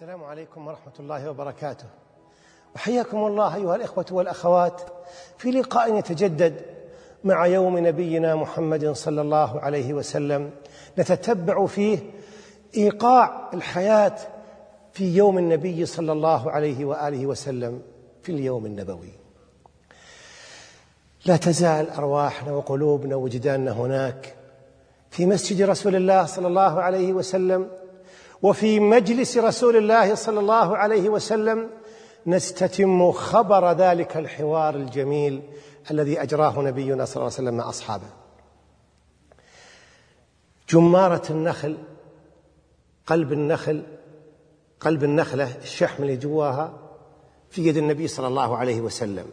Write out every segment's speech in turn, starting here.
السلام عليكم ورحمة الله وبركاته. وحياكم الله أيها الإخوة والأخوات في لقاء يتجدد مع يوم نبينا محمد صلى الله عليه وسلم، نتتبع فيه إيقاع الحياة في يوم النبي صلى الله عليه وآله وسلم في اليوم النبوي. لا تزال أرواحنا وقلوبنا وجداننا هناك في مسجد رسول الله صلى الله عليه وسلم وفي مجلس رسول الله صلى الله عليه وسلم، نستتم خبر ذلك الحوار الجميل الذي أجراه نبينا صلى الله عليه وسلم مع أصحابه. جمارة النخل، قلب النخلة، الشحم اللي جواها في يد النبي صلى الله عليه وسلم،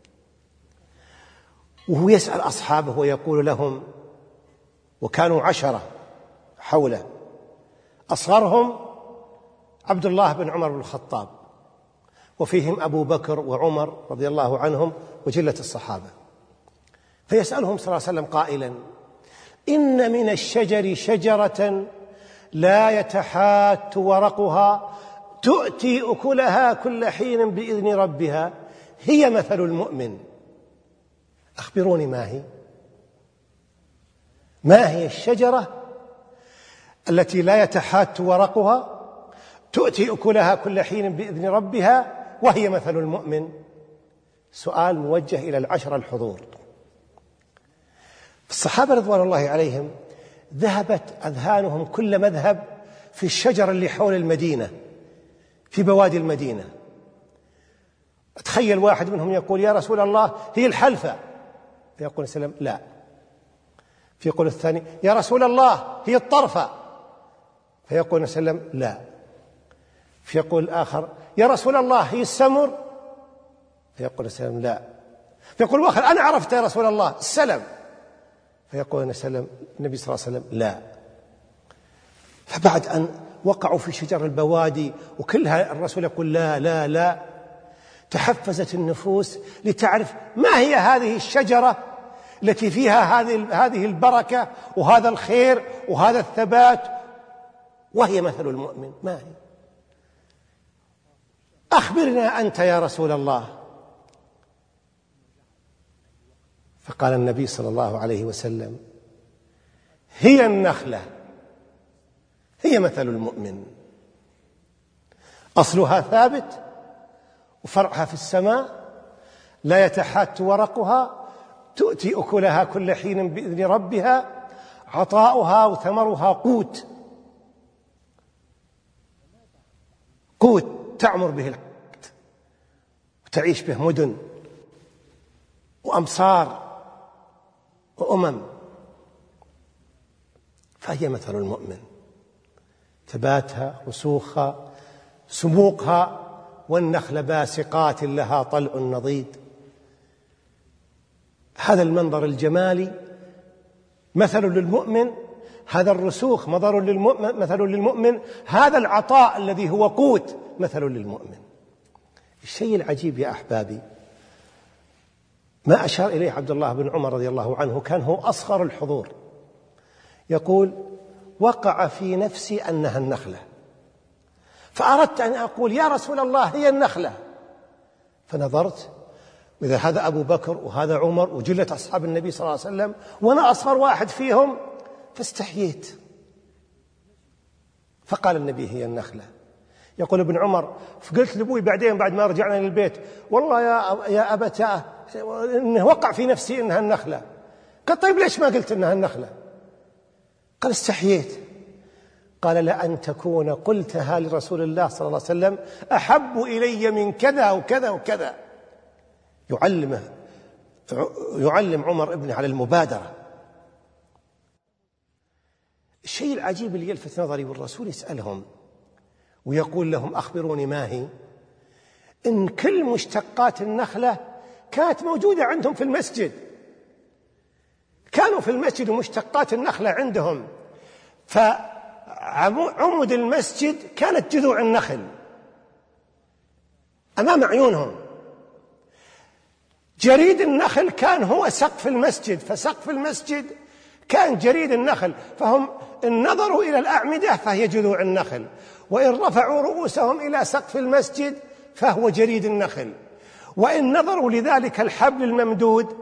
وهو يسأل أصحابه ويقول لهم، وكانوا 10 حوله، أصغرهم عبد الله بن عمر بن الخطاب، وفيهم أبو بكر وعمر رضي الله عنهم وجلة الصحابة. فيسألهم صلى الله عليه وسلم قائلا: إن من الشجر شجرة لا يتحات ورقها تؤتي أكلها كل حين بإذن ربها، هي مثل المؤمن. أخبروني ما هي الشجرة التي لا يتحات ورقها تؤتي أكلها كل حين بإذن ربها وهي مثل المؤمن؟ سؤال موجه إلى 10 الحضور. الصحابة رضوان الله عليهم ذهبت أذهانهم كل مذهب في الشجر اللي حول المدينة، في بوادي المدينة. تخيل واحد منهم يقول: يا رسول الله هي الحلفة، فيقول السلام: لا. فيقول الثاني: يا رسول الله هي الطرفة، فيقول السلام: لا. فيقول الآخر: يا رسول الله هي السمر، فيقول السلام: لا. فيقول الآخر: أنا عرفت يا رسول الله، السلم. فيقول السلام النبي صلى الله عليه وسلم: لا. فبعد أن وقعوا في شجر البوادي وكلها الرسول يقول لا لا لا، تحفزت النفوس لتعرف ما هي هذه الشجرة التي فيها هذه البركة وهذا الخير وهذا الثبات وهي مثل المؤمن. ما هي؟ أخبرنا أنت يا رسول الله. فقال النبي صلى الله عليه وسلم: هي النخلة، هي مثل المؤمن، أصلها ثابت وفرعها في السماء، لا يتحات ورقها، تؤتي أكلها كل حين بإذن ربها، عطاؤها وثمرها قوت تعمر به الحياة وتعيش به مدن وأمصار وأمم. فهي مثل المؤمن، ثباتها، رسوخها، سموقها، والنخل باسقات لها طلع نضيد. هذا المنظر الجمالي مثل للمؤمن، هذا الرسوخ مثل للمؤمن، هذا العطاء الذي هو قوت مثل للمؤمن. الشيء العجيب يا أحبابي ما أشار إليه عبد الله بن عمر رضي الله عنه، كان هو أصغر الحضور، يقول: وقع في نفسي أنها النخلة، فأردت أن أقول: يا رسول الله هي النخلة. فنظرت، وإذا هذا أبو بكر وهذا عمر وجلة أصحاب النبي صلى الله عليه وسلم وأنا أصغر واحد فيهم، فاستحييت. فقال النبي: هي النخلة. يقول ابن عمر: فقلت لأبوي بعدين بعد ما رجعنا للبيت: والله يا أبتاه إنه وقع في نفسي إنها النخلة. قال: طيب ليش ما قلت إنها النخلة؟ قال: استحييت. قال: لأن تكون قلتها لرسول الله صلى الله عليه وسلم أحب إلي من كذا وكذا وكذا. يعلم عمر ابنه على المبادرة. الشيء العجيب اللي يلفت نظري، والرسول يسألهم ويقول لهم: أخبروني ما هي، إن كل مشتقات النخلة كانت موجودة عندهم في المسجد، كانوا في المسجد ومشتقات النخلة عندهم، فعمود المسجد كانت جذوع النخل أمام عيونهم، جريد النخل كان هو سقف المسجد، فسقف المسجد كان جريد النخل، فهم إن نظروا إلى الأعمدة فهي جذوع النخل، وإن رفعوا رؤوسهم إلى سقف المسجد فهو جريد النخل، وإن نظروا لذلك الحبل الممدود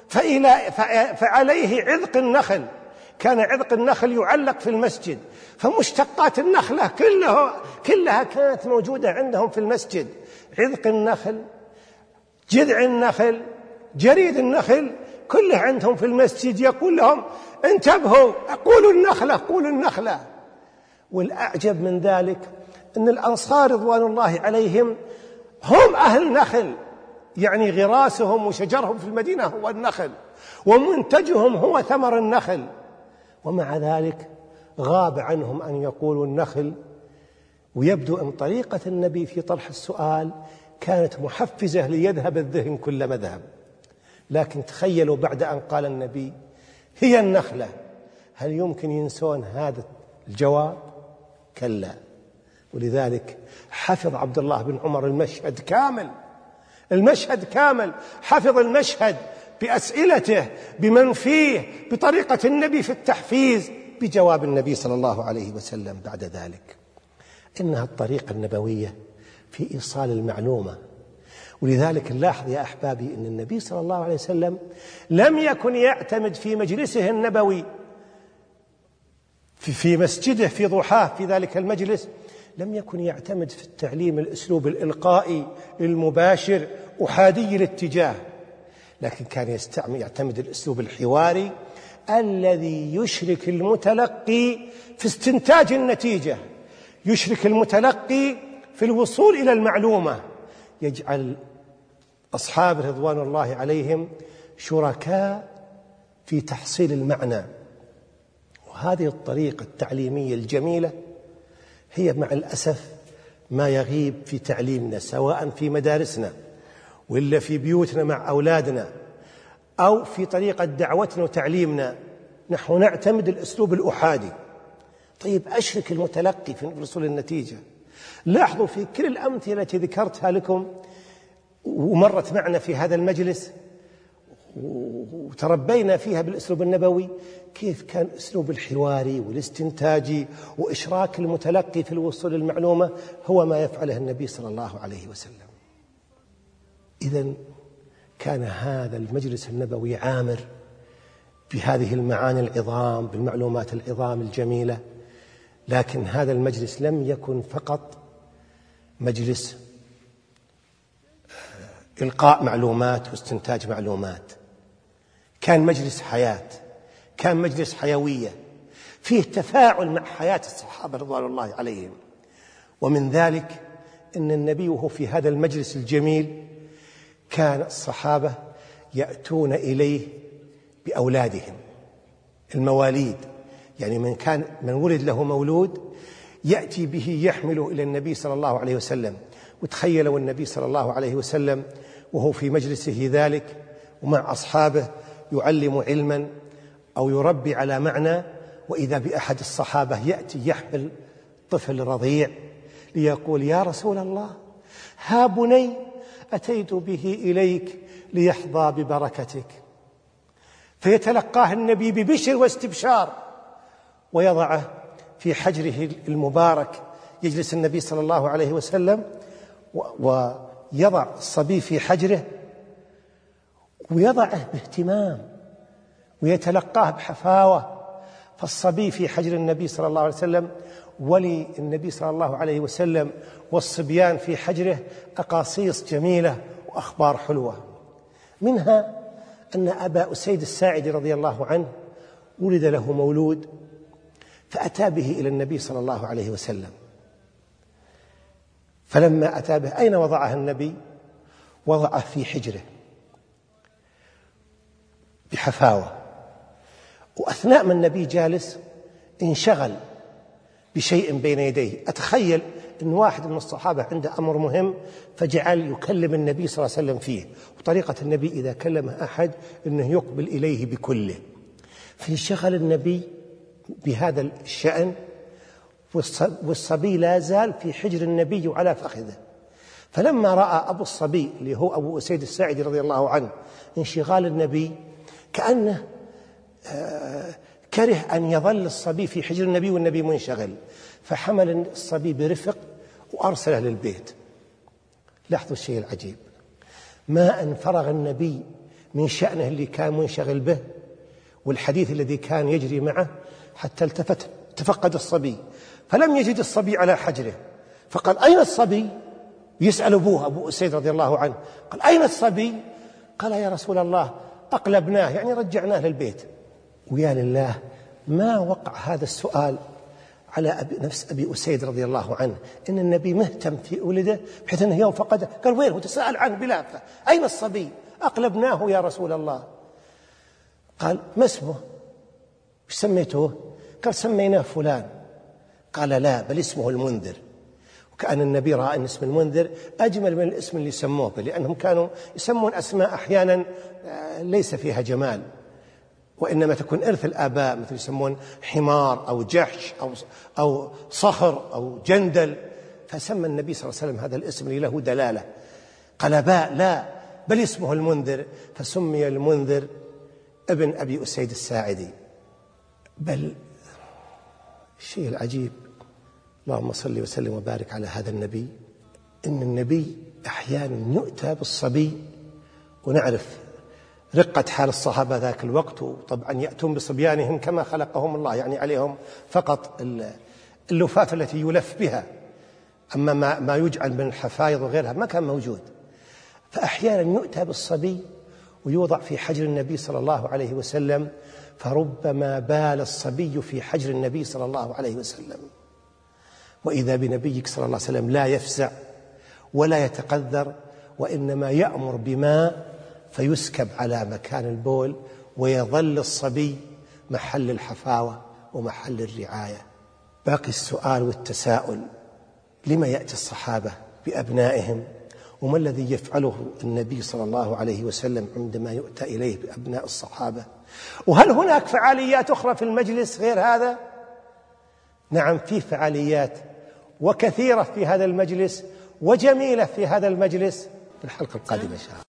فعليه عذق النخل، كان عذق النخل يعلق في المسجد، فمشتقات النخلة كلها كانت موجودة عندهم في المسجد، عذق النخل، جذع النخل، جريد النخل، كله عندهم في المسجد. يقول لهم انتبهوا، قولوا النخلة، قولوا النخلة. والأعجب من ذلك أن الأنصار رضوان الله عليهم هم أهل نخل، يعني غراسهم وشجرهم في المدينة هو النخل، ومنتجهم هو ثمر النخل، ومع ذلك غاب عنهم أن يقولوا النخل. ويبدو أن طريقة النبي في طرح السؤال كانت محفزة ليذهب الذهن كل مذهب. لكن تخيلوا بعد أن قال النبي هي النخلة، هل يمكن ينسون هذا الجواب؟ كلا. ولذلك حفظ عبد الله بن عمر المشهد كامل، المشهد كامل، حفظ المشهد بأسئلته، بمن فيه، بطريقة النبي في التحفيز، بجواب النبي صلى الله عليه وسلم بعد ذلك. إنها الطريقة النبوية في إيصال المعلومة. ولذلك نلاحظ يا أحبابي أن النبي صلى الله عليه وسلم لم يكن يعتمد في مجلسه النبوي في مسجده في ضحاه في ذلك المجلس، لم يكن يعتمد في التعليم الأسلوب الإلقائي المباشر أحادي الاتجاه، لكن كان يعتمد الأسلوب الحواري الذي يشرك المتلقي في استنتاج النتيجة، يشرك المتلقي في الوصول إلى المعلومة، يجعل أصحاب رضوان الله عليهم شركاء في تحصيل المعنى. وهذه الطريقة التعليمية الجميلة هي مع الأسف ما يغيب في تعليمنا، سواء في مدارسنا وإلا في بيوتنا مع أولادنا أو في طريقة دعوتنا وتعليمنا. نحن نعتمد الأسلوب الأحادي. طيب أشرك المتلقي في وصول النتيجة. لاحظوا في كل الأمثلة التي ذكرتها لكم ومرت معنا في هذا المجلس وتربينا فيها بالأسلوب النبوي، كيف كان أسلوب الحواري والاستنتاجي وإشراك المتلقي في الوصول للمعلومة هو ما يفعله النبي صلى الله عليه وسلم. إذن كان هذا المجلس النبوي عامر بهذه المعاني العظام، بالمعلومات العظام الجميلة. لكن هذا المجلس لم يكن فقط مجلس إلقاء معلومات واستنتاج معلومات، كان مجلس حياة، كان مجلس حيوية فيه تفاعل مع حياة الصحابة رضوان الله عليهم. ومن ذلك أن النبي وهو في هذا المجلس الجميل كان الصحابة يأتون إليه بأولادهم المواليد، يعني من ولد له مولود يأتي به يحمله إلى النبي صلى الله عليه وسلم. وتخيلوا النبي صلى الله عليه وسلم وهو في مجلسه ذلك ومع أصحابه يعلم علما أو يربي على معنى، وإذا بأحد الصحابة يأتي يحمل طفل رضيع ليقول يا رسول الله ها بني أتيت به إليك ليحظى ببركتك، فيتلقاه النبي ببشر واستبشار ويضعه في حجره المبارك. يجلس النبي صلى الله عليه وسلم ويضع الصبي في حجره ويضعه باهتمام ويتلقاه بحفاوة. فالصبي في حجر النبي صلى الله عليه وسلم، وللنبي صلى الله عليه وسلم والصبيان في حجره أقاصيص جميلة وأخبار حلوة. منها أن أبا أسيد الساعدي رضي الله عنه ولد له مولود فأتى به إلى النبي صلى الله عليه وسلم، فلما أتى به أين وضعه النبي؟ وضعه في حجره بحفاوة. وأثناء ما النبي جالس انشغل بشيء بين يديه. أتخيل أن واحد من الصحابة عنده أمر مهم فجعل يكلم النبي صلى الله عليه وسلم فيه، وطريقة النبي إذا كلمه أحد أنه يقبل إليه بكله، فانشغل النبي بهذا الشأن والصبي لا زال في حجر النبي وعلى فخذه. فلما رأى أبو الصبي اللي هو أبو أسيد الساعدي رضي الله عنه انشغال النبي كره أن يظل الصبي في حجر النبي والنبي منشغل، فحمل الصبي برفق وأرسله للبيت. لاحظوا الشيء العجيب، ما أن فرغ النبي من شأنه اللي كان منشغل به والحديث الذي كان يجري معه حتى التفت تفقد الصبي، فلم يجد الصبي على حجره، فقال أين الصبي؟ يسأل أبوه أبو أسيد رضي الله عنه، قال أين الصبي؟ قال يا رسول الله أقلبناه، يعني رجعناه للبيت. ويا لله ما وقع هذا السؤال على نفس أبي أسيد رضي الله عنه، إن النبي مهتم في ولده بحيث أنه يوم فقده قال وين هو؟ تساءل عنه بلافة، أين الصبي؟ أقلبناه يا رسول الله. قال ما اسمه؟ ايش سميتوه؟ قال سميناه فلان. قال لا بل اسمه المنذر. وكأن النبي رأى أن اسم المنذر أجمل من الاسم اللي سموه به، لأنهم كانوا يسمون أسماء أحيانا ليس فيها جمال وإنما تكون إرث الآباء، مثل يسمون حمار أو جحش أو صخر أو جندل، فسمى النبي صلى الله عليه وسلم هذا الاسم اللي له دلالة. قال باء لا بل اسمه المنذر، فسمي المنذر ابن أبي أسيد الساعدي. بل الشيء العجيب، اللهم صل وسلم وبارك على هذا النبي، إن النبي أحيانا يؤتى بالصبي، ونعرف رقة حال الصحابة ذاك الوقت، وطبعا يأتون بصبيانهم كما خلقهم الله، يعني عليهم فقط اللفات التي يلف بها، أما ما يجعل من الحفايض وغيرها ما كان موجود. فأحيانا يؤتى بالصبي ويوضع في حجر النبي صلى الله عليه وسلم، فربما بال الصبي في حجر النبي صلى الله عليه وسلم، وإذا بنبيك صلى الله عليه وسلم لا يفزع ولا يتقذر، وإنما يأمر بماء فيسكب على مكان البول، ويظل الصبي محل الحفاوة ومحل الرعاية. باقي السؤال والتساؤل، لما يأتي الصحابة بأبنائهم؟ وما الذي يفعله النبي صلى الله عليه وسلم عندما يؤتى إليه بأبناء الصحابة؟ وهل هناك فعاليات أخرى في المجلس غير هذا؟ نعم في فعاليات وكثيرة في هذا المجلس وجميلة في هذا المجلس. في الحلقة القادمة إن شاء الله.